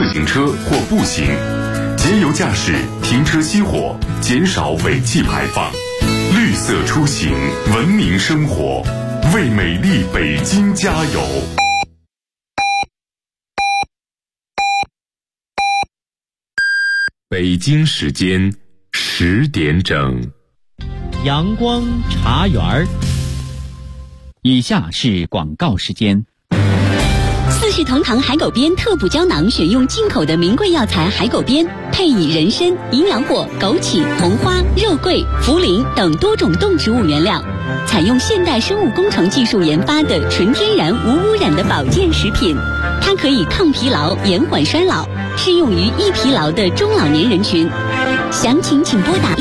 自行车或步行，节油驾驶，停车熄火，减少尾气排放，绿色出行，文明生活，为美丽北京加油！北京时间10点整， 阳光茶园儿。以下是广告时间。 四世同堂海狗鞭特补胶囊选用进口的名贵药材海狗鞭，配以人参、营养果、枸杞、红花、肉桂、茯苓等多种动植物原料，采用现代生物工程技术研发的纯天然无污染的保健食品。它可以抗疲劳、延缓衰老，适用于易疲劳的中老年人群。详情请拨打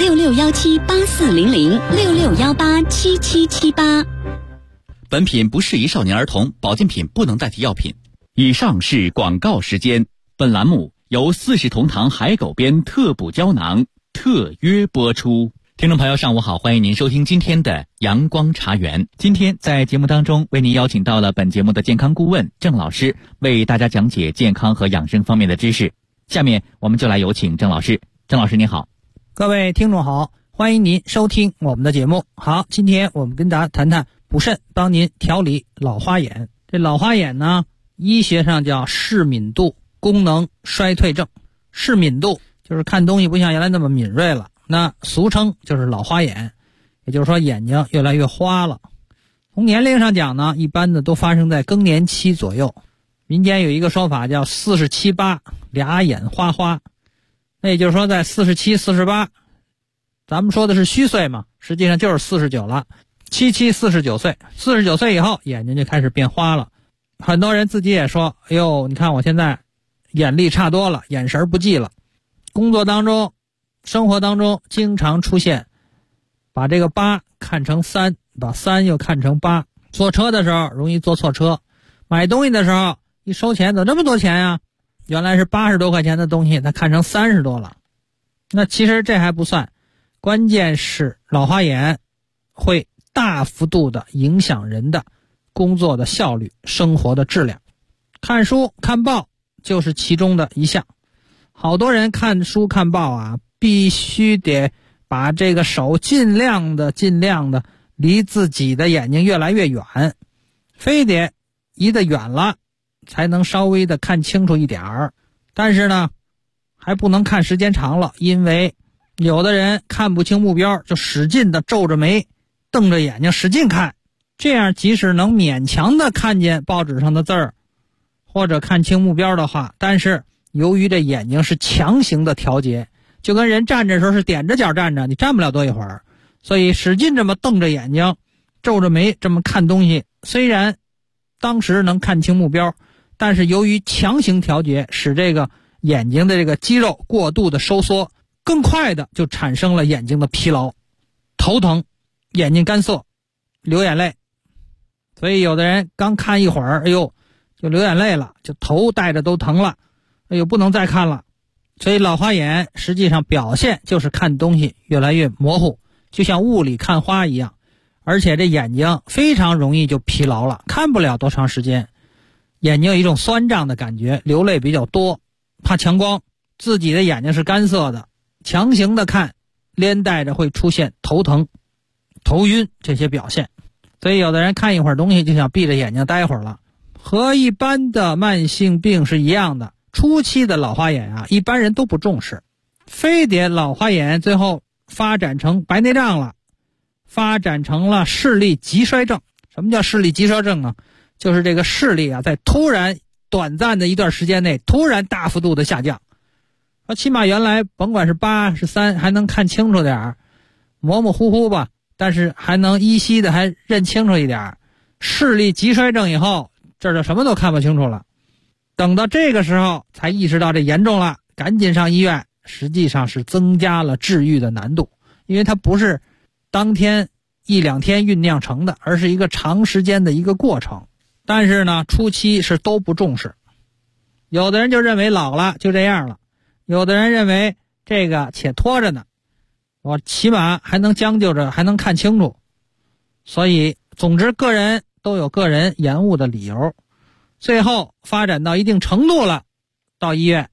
6617840066187778。 本品不适宜少年儿童，保健品不能代替药品。以上是广告时间。本栏目由四世同堂海狗鞭特补胶囊特约播出。听众朋友上午好，欢迎您收听今天的阳光茶园。今天在节目当中为您邀请到了本节目的健康顾问郑老师，为大家讲解健康和养生方面的知识。下面我们就来有请郑老师。郑老师您好。 各位听众好，欢迎您收听我们的节目。好，今天我们跟大家谈谈补肾，帮您调理老花眼。这老花眼呢，医学上叫视敏度功能衰退症。视敏度就是看东西不像原来那么敏锐了，那俗称就是老花眼，也就是说眼睛越来越花了。从年龄上讲呢，一般的都发生在更年期左右。民间有一个说法叫47、8俩眼花花，那也就是说在47、48，咱们说的是虚岁嘛，实际上就是49了。77、49岁，49岁以后眼睛就开始变花了。很多人自己也说，哎呦，你看我现在眼力差多了，眼神不济了。工作当中、生活当中经常出现把这个8看成3，把3又看成8。坐车的时候容易坐错车，买东西的时候一收钱，怎么这么多钱呀？原来是80多块钱的东西，他看成30多了。那其实这还不算，关键是老花眼会大幅度的影响人的工作的效率、生活的质量。看书看报就是其中的一项。好多人看书看报啊，必须得把这个手尽量的离自己的眼睛越来越远，非得移得远了才能稍微的看清楚一点儿。但是呢，还不能看时间长了，因为有的人看不清目标就使劲的皱着眉瞪着眼睛使劲看，这样即使能勉强的看见报纸上的字儿或者看清目标的话，但是由于这眼睛是强行的调节，就跟人站着的时候是踮着脚站着，你站不了多一会儿，所以使劲这么瞪着眼睛皱着眉这么看东西，虽然当时能看清目标，但是由于强行调节，使这个眼睛的这个肌肉过度的收缩，更快的就产生了眼睛的疲劳、头疼、眼睛干涩、流眼泪。所以有的人刚看一会儿，哎呦就流眼泪了，就头带着都疼了，哎呦不能再看了。所以老花眼实际上表现就是看东西越来越模糊，就像雾里看花一样，而且这眼睛非常容易就疲劳了，看不了多长时间，眼睛有一种酸胀的感觉，流泪比较多，怕强光，自己的眼睛是干涩的，强行的看，连带着会出现头疼、头晕这些表现。所以有的人看一会儿东西就想闭着眼睛待会儿了，和一般的慢性病是一样的。初期的老花眼啊，一般人都不重视，非得老花眼最后发展成白内障了，发展成了视力急衰症。什么叫视力急衰症呢？就是这个视力啊，在突然短暂的一段时间内突然大幅度的下降，起码原来甭管是8是3还能看清楚点儿，模模糊糊吧，但是还能依稀的还认清楚一点。视力急衰症以后，这就什么都看不清楚了。等到这个时候才意识到这严重了，赶紧上医院，实际上是增加了治愈的难度，因为它不是当天1、2天酝酿成的，而是一个长时间的一个过程。但是呢，初期是都不重视，有的人就认为老了就这样了，有的人认为这个且拖着呢，我起码还能将就着，还能看清楚。所以总之个人都有个人延误的理由，最后发展到一定程度了，到医院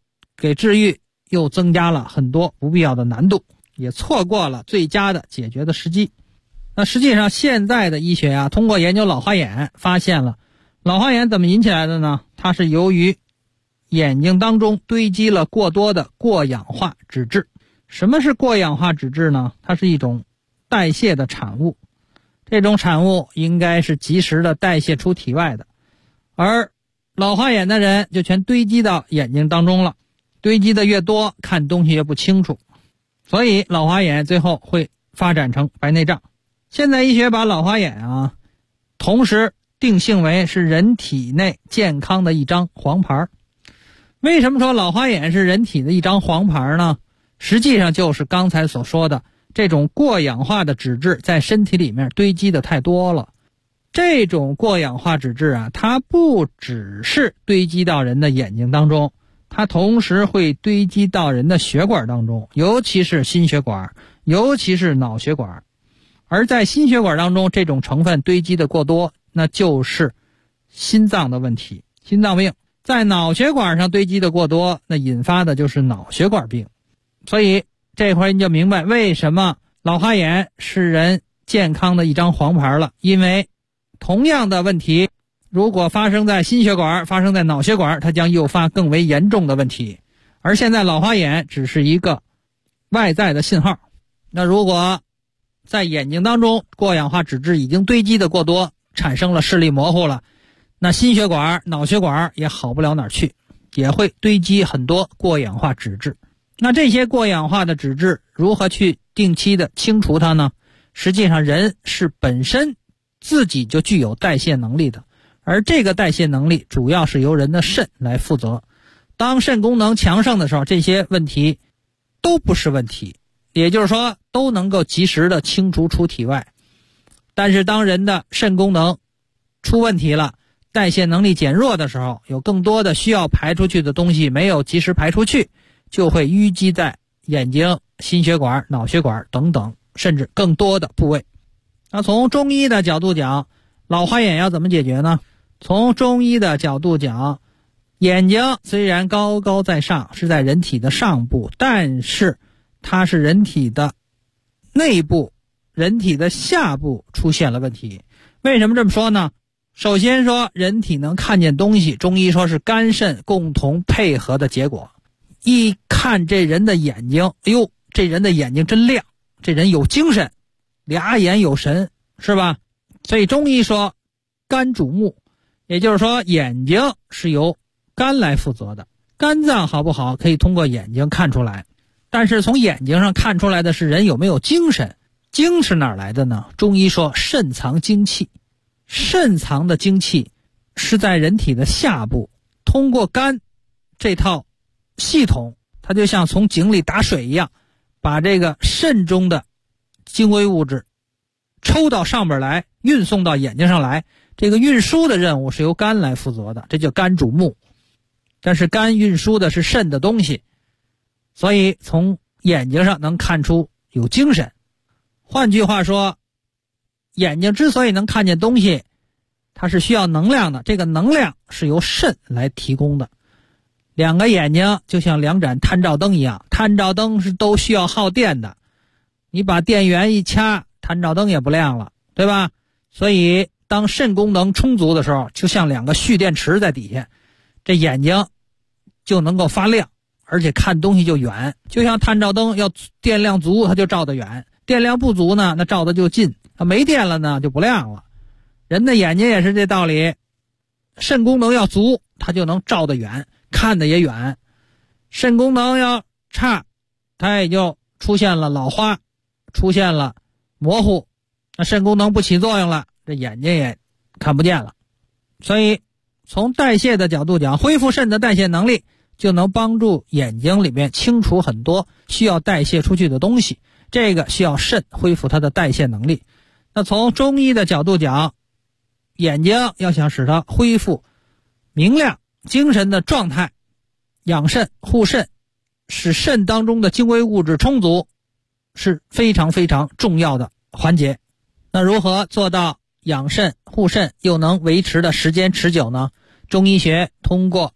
给治愈又增加了很多不必要的难度，也错过了最佳的解决的时机。那实际上现在的医学通过研究老花眼发现了，老花眼怎么引起来的呢？它是由于眼睛当中堆积了过多的过氧化脂质。什么是过氧化脂质呢？它是一种代谢的产物，这种产物应该是及时的代谢出体外的，而老花眼的人就全堆积到眼睛当中了，堆积的越多，看东西越不清楚，所以老花眼最后会发展成白内障。现在医学把老花眼同时定性为是人体内健康的一张黄牌。为什么说老花眼是人体的一张黄牌呢？实际上就是刚才所说的，这种过氧化的脂质在身体里面堆积的太多了。这种过氧化脂质它不只是堆积到人的眼睛当中，它同时会堆积到人的血管当中，尤其是心血管，尤其是脑血管。而在心血管当中，这种成分堆积的过多，那就是心脏的问题，心脏病。在脑血管上堆积的过多，那引发的就是脑血管病。所以这回你就明白为什么老花眼是人健康的一张黄牌了。因为同样的问题如果发生在心血管，发生在脑血管，它将诱发更为严重的问题。而现在老花眼只是一个外在的信号。那如果在眼睛当中过氧化脂质已经堆积的过多，产生了视力模糊了，那心血管、脑血管也好不了哪儿去，也会堆积很多过氧化脂质。那这些过氧化的脂质如何去定期的清除它呢？实际上人是本身自己就具有代谢能力的，而这个代谢能力主要是由人的肾来负责。当肾功能强盛的时候，这些问题都不是问题，也就是说都能够及时的清除出体外。但是当人的肾功能出问题了，代谢能力减弱的时候，有更多的需要排出去的东西没有及时排出去，就会淤积在眼睛、心血管、脑血管等等甚至更多的部位。那从中医的角度讲，老花眼要怎么解决呢？从中医的角度讲，眼睛虽然高高在上，是在人体的上部，但是它是人体的内部，人体的下部出现了问题。为什么这么说呢？首先说人体能看见东西，中医说是肝肾共同配合的结果。一看这人的眼睛，哎呦，这人的眼睛真亮，这人有精神，俩眼有神，是吧？所以中医说肝主目，也就是说眼睛是由肝来负责的。肝脏好不好可以通过眼睛看出来，但是从眼睛上看出来的是人有没有精神。精是哪儿来的呢？中医说肾藏精气，肾藏的精气是在人体的下部，通过肝这套系统，它就像从井里打水一样，把这个肾中的精微物质抽到上边来，运送到眼睛上来。这个运输的任务是由肝来负责的，这叫肝主目。但是肝运输的是肾的东西，所以从眼睛上能看出有精神。换句话说，眼睛之所以能看见东西，它是需要能量的，这个能量是由肾来提供的。两个眼睛就像两盏探照灯一样，探照灯是都需要耗电的，你把电源一掐，探照灯也不亮了，对吧？所以当肾功能充足的时候，就像两个蓄电池在底下，这眼睛就能够发亮，而且看东西就远。就像探照灯要电量足，它就照得远，电量不足呢，那照得就近，没电了呢就不亮了。人的眼睛也是这道理，肾功能要足，它就能照得远，看得也远。肾功能要差，它也就出现了老花，出现了模糊，那肾功能不起作用了，这眼睛也看不见了。所以从代谢的角度讲，恢复肾的代谢能力，就能帮助眼睛里面清除很多需要代谢出去的东西，这个需要肾恢复它的代谢能力。那从中医的角度讲，眼睛要想使它恢复明亮精神的状态，养肾护肾，使肾当中的精微物质充足，是非常非常重要的环节。那如何做到养肾护肾又能维持的时间持久呢？中医学通过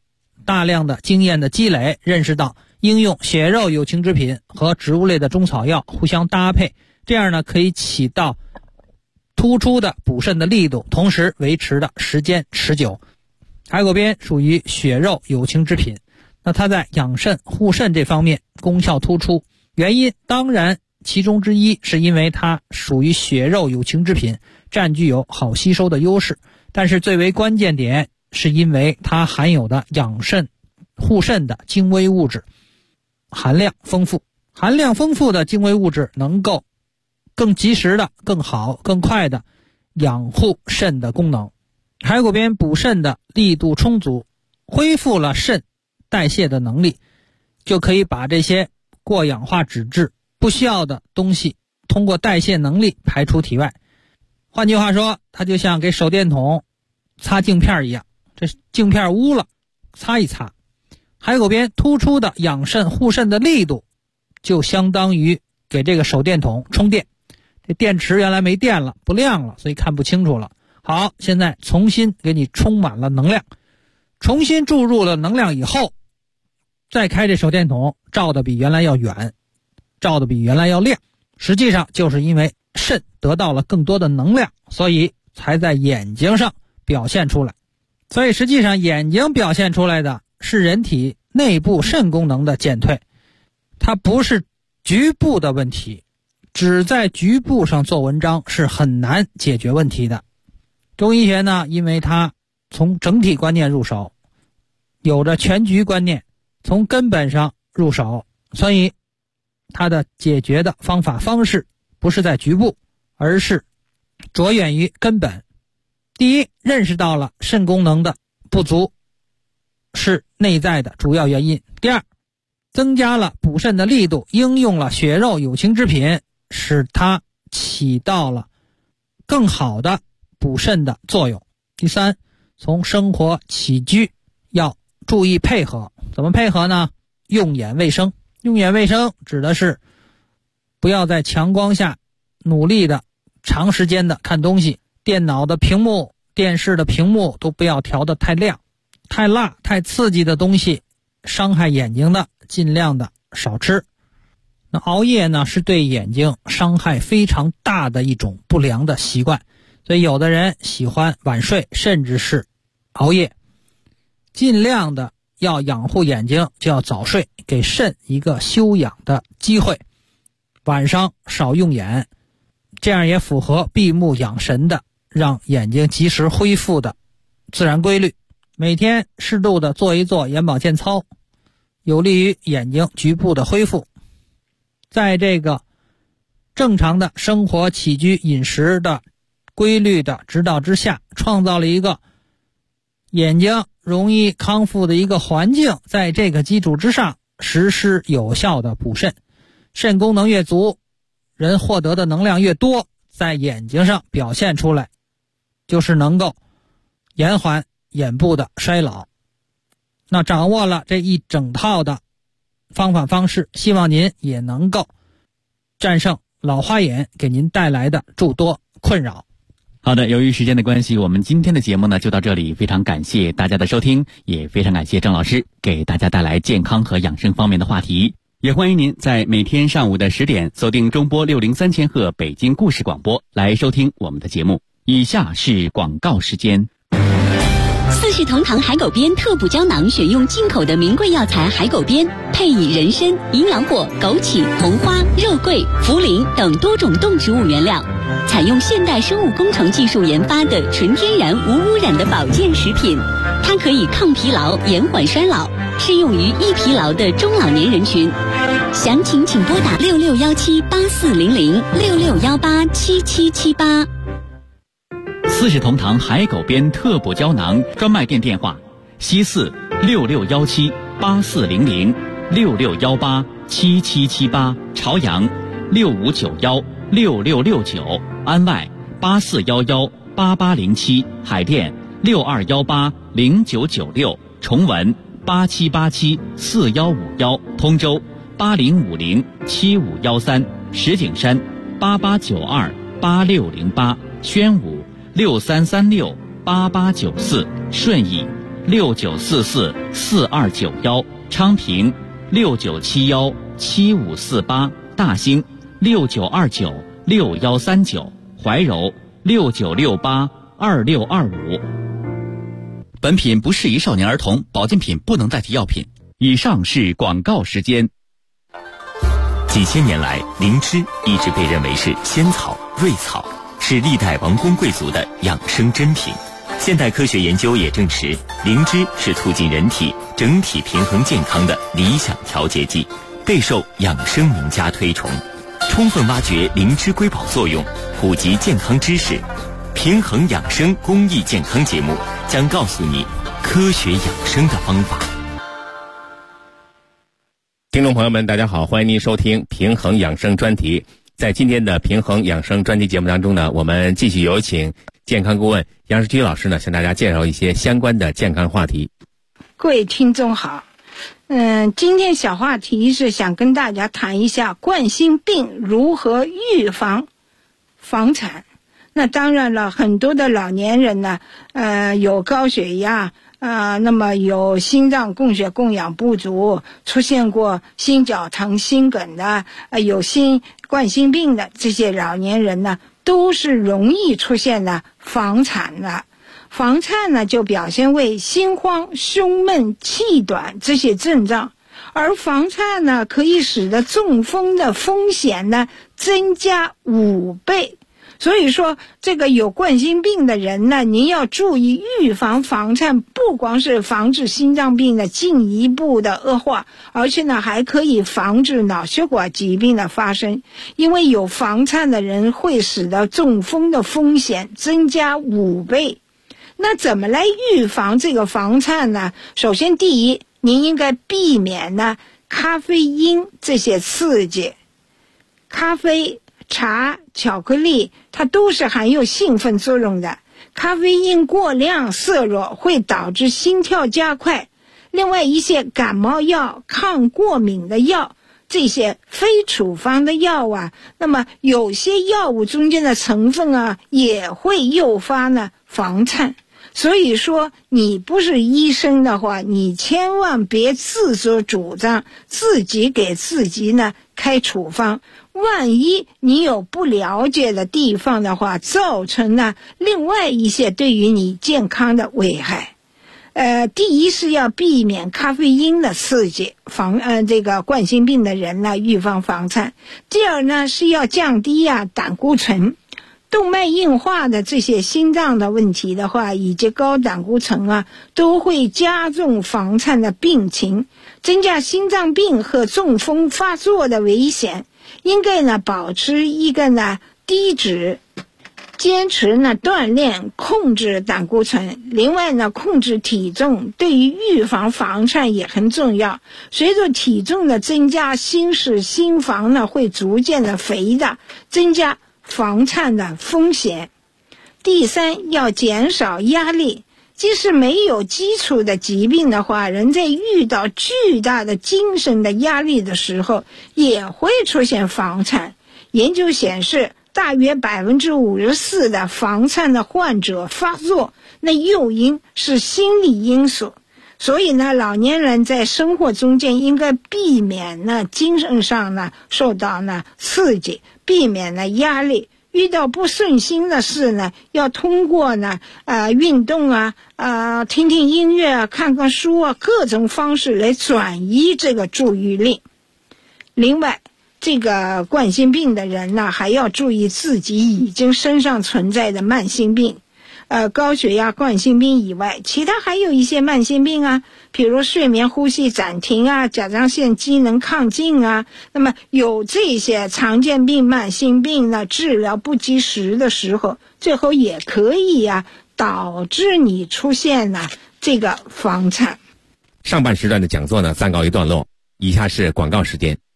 大量的经验的积累，认识到应用血肉有情之品和植物类的中草药互相搭配，这样呢可以起到突出的补肾的力度，同时维持的时间持久。海狗鞭属于血肉有情之品，那它在养肾护肾这方面功效突出，原因当然其中之一是因为它属于血肉有情之品，占据有好吸收的优势，但是最为关键点是因为它含有的养肾护肾的精微物质含量丰富的精微物质能够更及时的、更好、更快的养护肾的功能。海狗鞭补肾的力度充足，恢复了肾代谢的能力，就可以把这些过氧化脂质不需要的东西通过代谢能力排出体外。换句话说，它就像给手电筒擦镜片一样，这镜片污了，擦一擦。海狗鞭突出的养肾护肾的力度，就相当于给这个手电筒充电。这电池原来没电了，不亮了，所以看不清楚了。好，现在重新给你充满了能量，重新注入了能量以后，再开这手电筒，照得比原来要远，照得比原来要亮。实际上就是因为肾得到了更多的能量，所以才在眼睛上表现出来。所以实际上眼睛表现出来的是人体内部肾功能的减退，它不是局部的问题，只在局部上做文章是很难解决问题的。中医学呢，因为它从整体观念入手，有着全局观念，从根本上入手，所以它的解决的方法方式不是在局部，而是着眼于根本。第一，认识到了肾功能的不足是内在的主要原因。第二，增加了补肾的力度，应用了血肉有情之品，使它起到了更好的补肾的作用。第三，从生活起居要注意配合。怎么配合呢？用眼卫生。用眼卫生指的是不要在强光下努力的长时间的看东西，电脑的屏幕、电视的屏幕都不要调得太亮、太辣、太刺激的东西，伤害眼睛的尽量的少吃。那熬夜呢，是对眼睛伤害非常大的一种不良的习惯，所以有的人喜欢晚睡，甚至是熬夜。尽量的要养护眼睛，就要早睡，给肾一个休养的机会，晚上少用眼，这样也符合闭目养神的让眼睛及时恢复的自然规律。每天适度的做一做眼保健操，有利于眼睛局部的恢复。在这个正常的生活起居饮食的规律的指导之下，创造了一个眼睛容易康复的一个环境，在这个基础之上实施有效的补肾。肾功能越足，人获得的能量越多，在眼睛上表现出来，就是能够延缓眼部的衰老。那掌握了这一整套的方法方式，希望您也能够战胜老花眼给您带来的诸多困扰。 好的，由于时间的关系，我们今天的节目呢就到这里，非常感谢大家的收听，也非常感谢郑老师给大家带来健康和养生方面的话题。也欢迎您在每天上午的10点锁定中波603千赫北京故事广播来收听我们的节目。以下是广告时间。 四世同堂海狗鞭特补胶囊选用进口的名贵药材海狗鞭，配以人参、银杨果、枸杞、红花、肉桂、茯苓等多种动植物原料，采用现代生物工程技术研发的纯天然无污染的保健食品。它可以抗疲劳、延缓衰老，适用于易疲劳的中老年人群。详情请拨打66178400 66187778。 四世同堂海狗鞭特补胶囊专卖店电话：西4 66178400 66187778，朝阳6591 6669，安外8411 8807，海淀6218 0996，重文8787 4151，通州8050 7513，石景山8892 8608，宣武6336 8894，顺义 69444291，昌平69717548，大兴69296139，怀柔69682625。本品不适宜少年儿童，保健品不能代替药品。以上是广告时间。 几千年来，灵芝一直被认为是仙草、瑞草，是历代王公贵族的养生珍品。现代科学研究也证实，灵芝是促进人体整体平衡健康的理想调节剂，备受养生名家推崇。充分挖掘灵芝瑰宝作用，普及健康知识，平衡养生公益健康节目将告诉你科学养生的方法。 听众朋友们，大家好，欢迎您收听平衡养生专题。在今天的平衡养生专题节目当中呢，我们继续有请健康顾问杨世军老师呢，向大家介绍一些相关的健康话题。 各位听众好，今天小话题是想跟大家谈一下冠心病如何预防房产。那当然了，很多的老年人呢，有高血压那么有心脏供血供氧不足，出现过心绞疼、心梗的，有冠心病的这些老年人呢，都是容易出现的房产的。房颤呢，就表现为心慌、胸闷、气短这些症状，而房颤呢，可以使得中风的风险呢增加5倍。所以说，这个有冠心病的人呢，您要注意预防房颤，不光是防止心脏病的进一步的恶化，而且呢，还可以防止脑血管疾病的发生。因为有房颤的人会使得中风的风险增加5倍。那怎么来预防这个房颤呢？首先，第一，您应该避免呢咖啡因这些刺激，咖啡、茶、巧克力，它都是含有兴奋作用的。咖啡因过量摄入会导致心跳加快。另外，一些感冒药、抗过敏的药，这些非处方的药啊，那么有些药物中间的成分啊，也会诱发呢房颤。所以说，你不是医生的话，你千万别自作主张，自己给自己呢开处方。万一你有不了解的地方的话，造成呢另外一些对于你健康的危害。第一是要避免咖啡因的刺激，这个冠心病的人呢预防房颤。第二呢是要降低胆固醇。动脉硬化的这些心脏的问题的话，以及高胆固醇都会加重房颤的病情，增加心脏病和中风发作的危险。应该呢保持一个呢低脂，坚持呢锻炼，控制胆固醇。另外呢，控制体重对于预防房颤也很重要。随着体重的增加，心室、心房呢会逐渐的肥大，增加房颤的风险。第三，要减少压力。即使没有基础的疾病的话，人在遇到巨大的精神的压力的时候，也会出现房颤。研究显示，大约54%的房颤的患者发作，那诱因是心理因素。所以呢，老年人在生活中间应该避免呢精神上呢受到呢刺激，避免呢压力。遇到不顺心的事呢，要通过呢运动听听音乐看看书各种方式来转移这个注意力。另外，这个冠心病的人呢，还要注意自己已经身上存在的慢性病。高血压、冠心病以外，其他还有一些慢性病比如睡眠呼吸暂停甲状腺机能亢进那么有这些常见病、慢性病呢，治疗不及时的时候，最后也可以导致你出现这个房颤。 上半时段的讲座呢暂告一段落，以下是广告时间。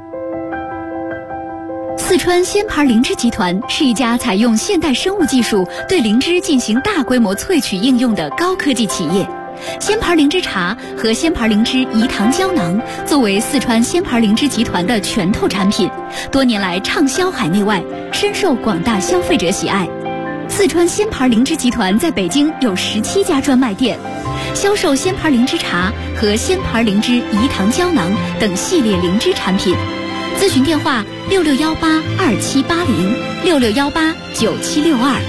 四川仙牌灵芝集团是一家采用现代生物技术对灵芝进行大规模萃取应用的高科技企业。仙牌灵芝茶和仙牌灵芝饴糖胶囊作为四川仙牌灵芝集团的全透产品，多年来畅销海内外，深受广大消费者喜爱。四川仙牌灵芝集团在北京有17家专卖店， 销售仙牌灵芝茶和仙牌灵芝饴糖胶囊等系列灵芝产品。咨询电话6618278066189762。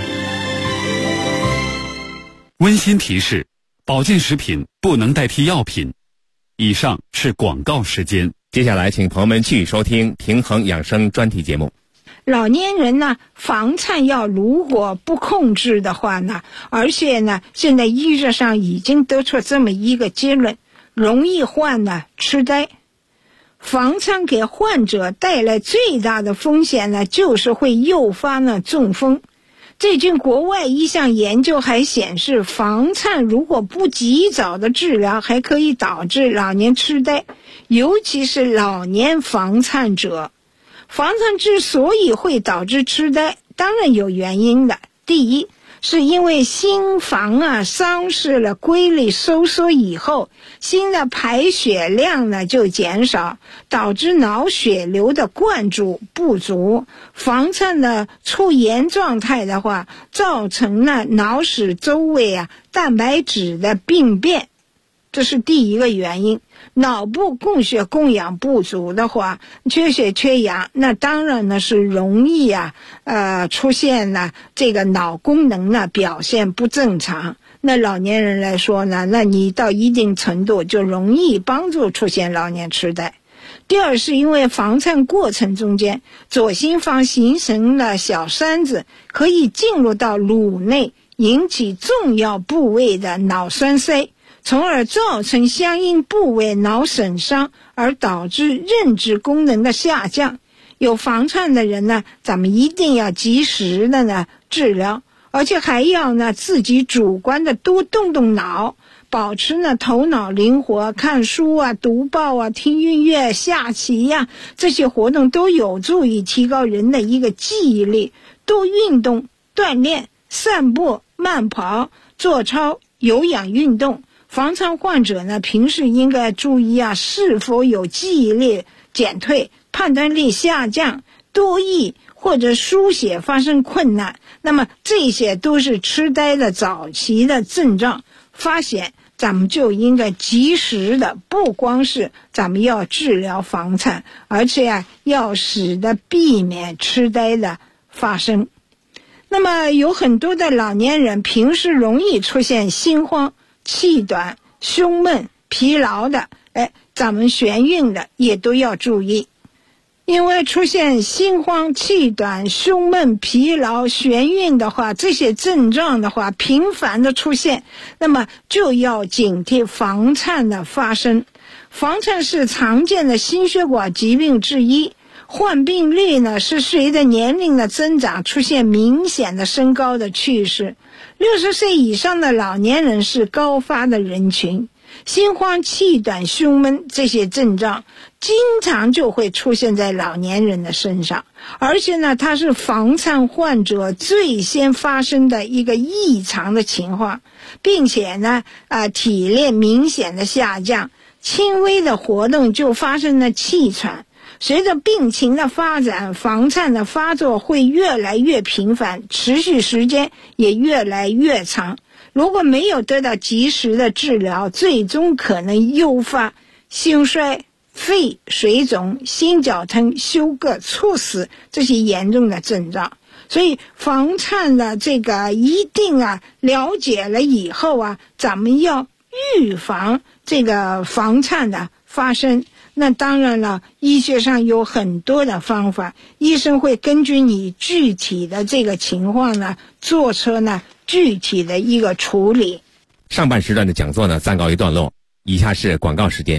温馨提示：保健食品不能代替药品。以上是广告时间。 接下来，请朋友们继续收听平衡养生专题节目。 老年人呢，房颤药如果不控制的话呢，而且呢，现在医学上已经得出这么一个结论，容易患呢痴呆。房颤给患者带来最大的风险呢，就是会诱发呢中风。最近国外一项研究还显示，房颤如果不及早的治疗，还可以导致老年痴呆，尤其是老年房颤者。房颤之所以会导致痴呆，当然有原因的。第一，是因为心房丧失了规律收缩以后，心的排血量呢就减少，导致脑血流的灌注不足。房颤的出炎状态的话，造成了脑室周围蛋白质的病变，这是第一个原因。脑部供血供氧不足的话，缺血缺氧，那当然呢是容易出现了这个脑功能呢表现不正常。那老年人来说呢，那你到一定程度就容易帮助出现老年痴呆。第二，是因为房颤过程中间，左心房形成了小栓子，可以进入到颅内，引起重要部位的脑栓塞，从而造成相应部位脑损伤，而导致认知功能的下降。有房颤的人呢，咱们一定要及时的呢治疗，而且还要呢自己主观的多动动脑，保持呢头脑灵活，看书读报听音乐、下棋这些活动都有助于提高人的一个记忆力。多运动锻炼，散步、慢跑、做操、有氧运动。房颤患者呢，平时应该注意是否有记忆力减退、判断力下降、多忆或者书写发生困难。那么这些都是痴呆的早期的症状，发现咱们就应该及时的，不光是咱们要治疗房颤，而且要使得避免痴呆的发生。那么有很多的老年人平时容易出现心慌、气短、胸闷、疲劳的，咱们眩晕的也都要注意。因为出现心慌、气短、胸闷、疲劳、眩晕的话，这些症状的话频繁的出现，那么就要警惕房颤的发生。房颤是常见的心血管疾病之一，患病率呢是随着年龄的增长出现明显的升高的趋势。60岁以上的老年人是高发的人群，心慌、气短、胸闷这些症状经常就会出现在老年人的身上，而且呢，它是房颤患者最先发生的一个异常的情况，并且呢，体力明显的下降，轻微的活动就发生了气喘。随着病情的发展，房颤的发作会越来越频繁，持续时间也越来越长。如果没有得到及时的治疗，最终可能诱发心衰、肺水肿、心绞疼、休克、猝死这些严重的症状。所以房颤的这个一定了解了以后咱们要预防这个房颤的发生。那当然了，医学上有很多的方法，医生会根据你具体的这个情况呢，做出呢具体的一个处理。 上半时段的讲座呢暂告一段落，以下是广告时间。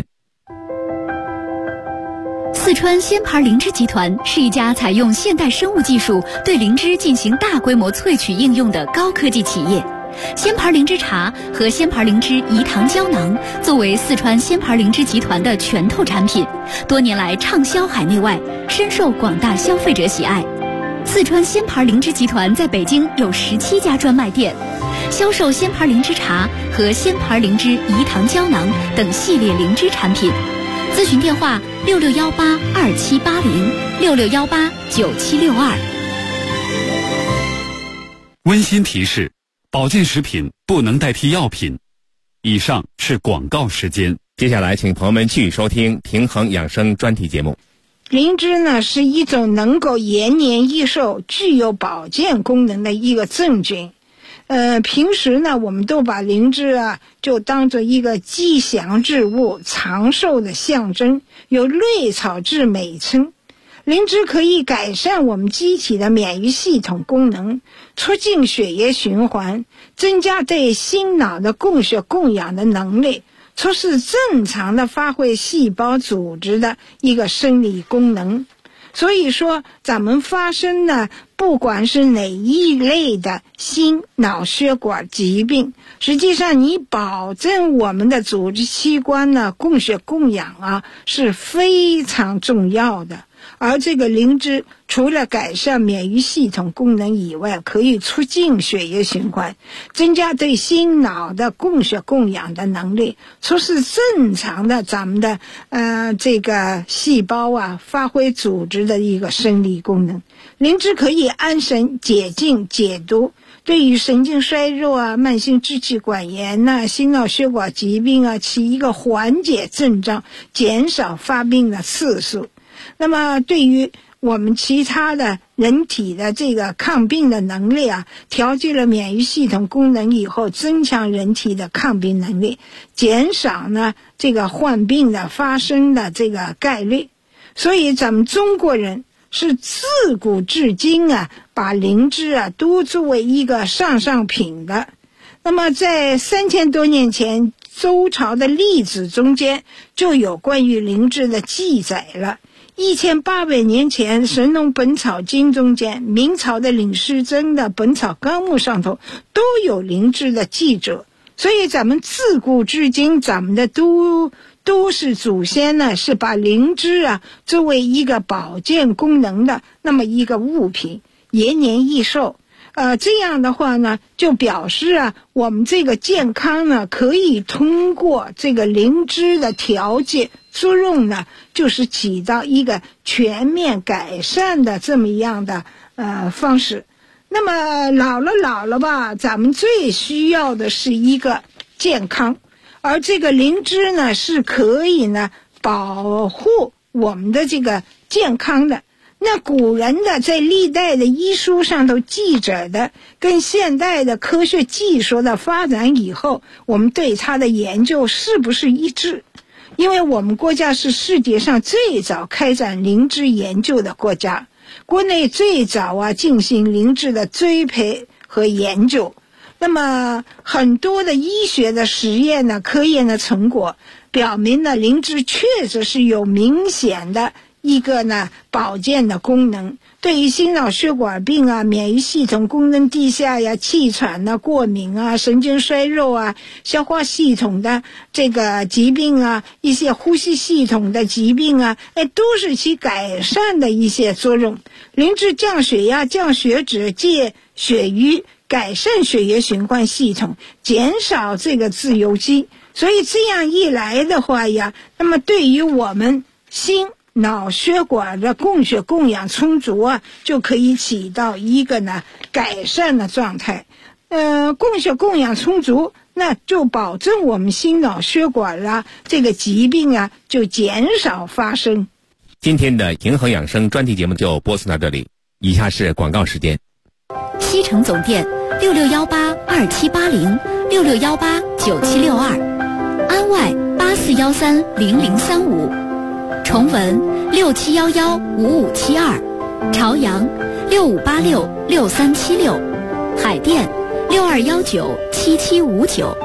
四川仙牌灵芝集团是一家采用现代生物技术对灵芝进行大规模萃取应用的高科技企业。仙牌灵芝茶和仙牌灵芝饴糖胶囊作为四川仙牌灵芝集团的拳头产品，多年来畅销海内外，深受广大消费者喜爱。四川仙牌灵芝集团在北京有17家专卖店，销售仙牌灵芝茶和仙牌灵芝饴糖胶囊等系列灵芝产品。咨询电话6618278066189762。 温馨提示：保健食品不能代替药品。 以上是广告时间。 接下来请朋友们继续收听平衡养生专题节目。 灵芝呢是一种能够延年益寿、具有保健功能的一个真菌。平时呢我们都把灵芝就当做一个吉祥之物、长寿的象征，有瑞草之美称。灵芝可以改善我们机体的免疫系统功能，促进血液循环，增加对心脑的供血供氧的能力，促使正常的发挥细胞组织的一个生理功能。所以说咱们发生的不管是哪一类的心脑血管疾病，实际上你保证我们的组织器官呢供血供氧是非常重要的。而这个灵芝除了改善免疫系统功能以外，可以促进血液循环，增加对心脑的供血供氧的能力，促使正常的咱们的这个细胞发挥组织的一个生理功能。灵芝可以安神解痉解毒，对于神经衰弱慢性支气管炎心脑血管疾病起一个缓解症状，减少发病的次数。那么对于我们其他的人体的这个抗病的能力调节了免疫系统功能以后，增强人体的抗病能力，减少呢这个患病的发生的这个概率。所以咱们中国人是自古至今把灵芝都作为一个上品的。那么在3000多年前，周朝的历史中间就有关于灵芝的记载了。1800年前，《神农本草经》中间，明朝的李时珍的《本草纲目》上头都有灵芝的记载。所以咱们自古至今，咱们的都市祖先呢是把灵芝作为一个保健功能的那么一个物品，延年益寿。这样的话呢，就表示我们这个健康呢，可以通过这个灵芝的调节作用呢，就是起到一个全面改善的这么一样的方式。那么老了吧，咱们最需要的是一个健康，而这个灵芝呢，是可以呢保护我们的这个健康的。那古人的在历代的医书上头记载的，跟现代的科学技术的发展以后，我们对它的研究是不是一致？因为我们国家是世界上最早开展灵芝研究的国家，国内最早进行灵芝的栽培和研究。那么很多的医学的实验呢，科研的成果表明呢，灵芝确实是有明显的一个呢保健的功能，对于心脑血管病免疫系统功能低下气喘过敏神经衰弱消化系统的这个疾病一些呼吸系统的疾病都是其改善的一些作用。灵芝降血压、降血脂、戒血瘀，改善血液循环系统，减少这个自由基。所以这样一来的话那么对于我们心脑血管的供血供氧充足就可以起到一个呢改善的状态。供血供氧充足，那就保证我们心脑血管这个疾病就减少发生。 今天的平衡养生专题节目就播送到这里，以下是广告时间。 西城总店66182780，66189762，安外84130035。崇文67115572，朝阳65866376，海淀62197759。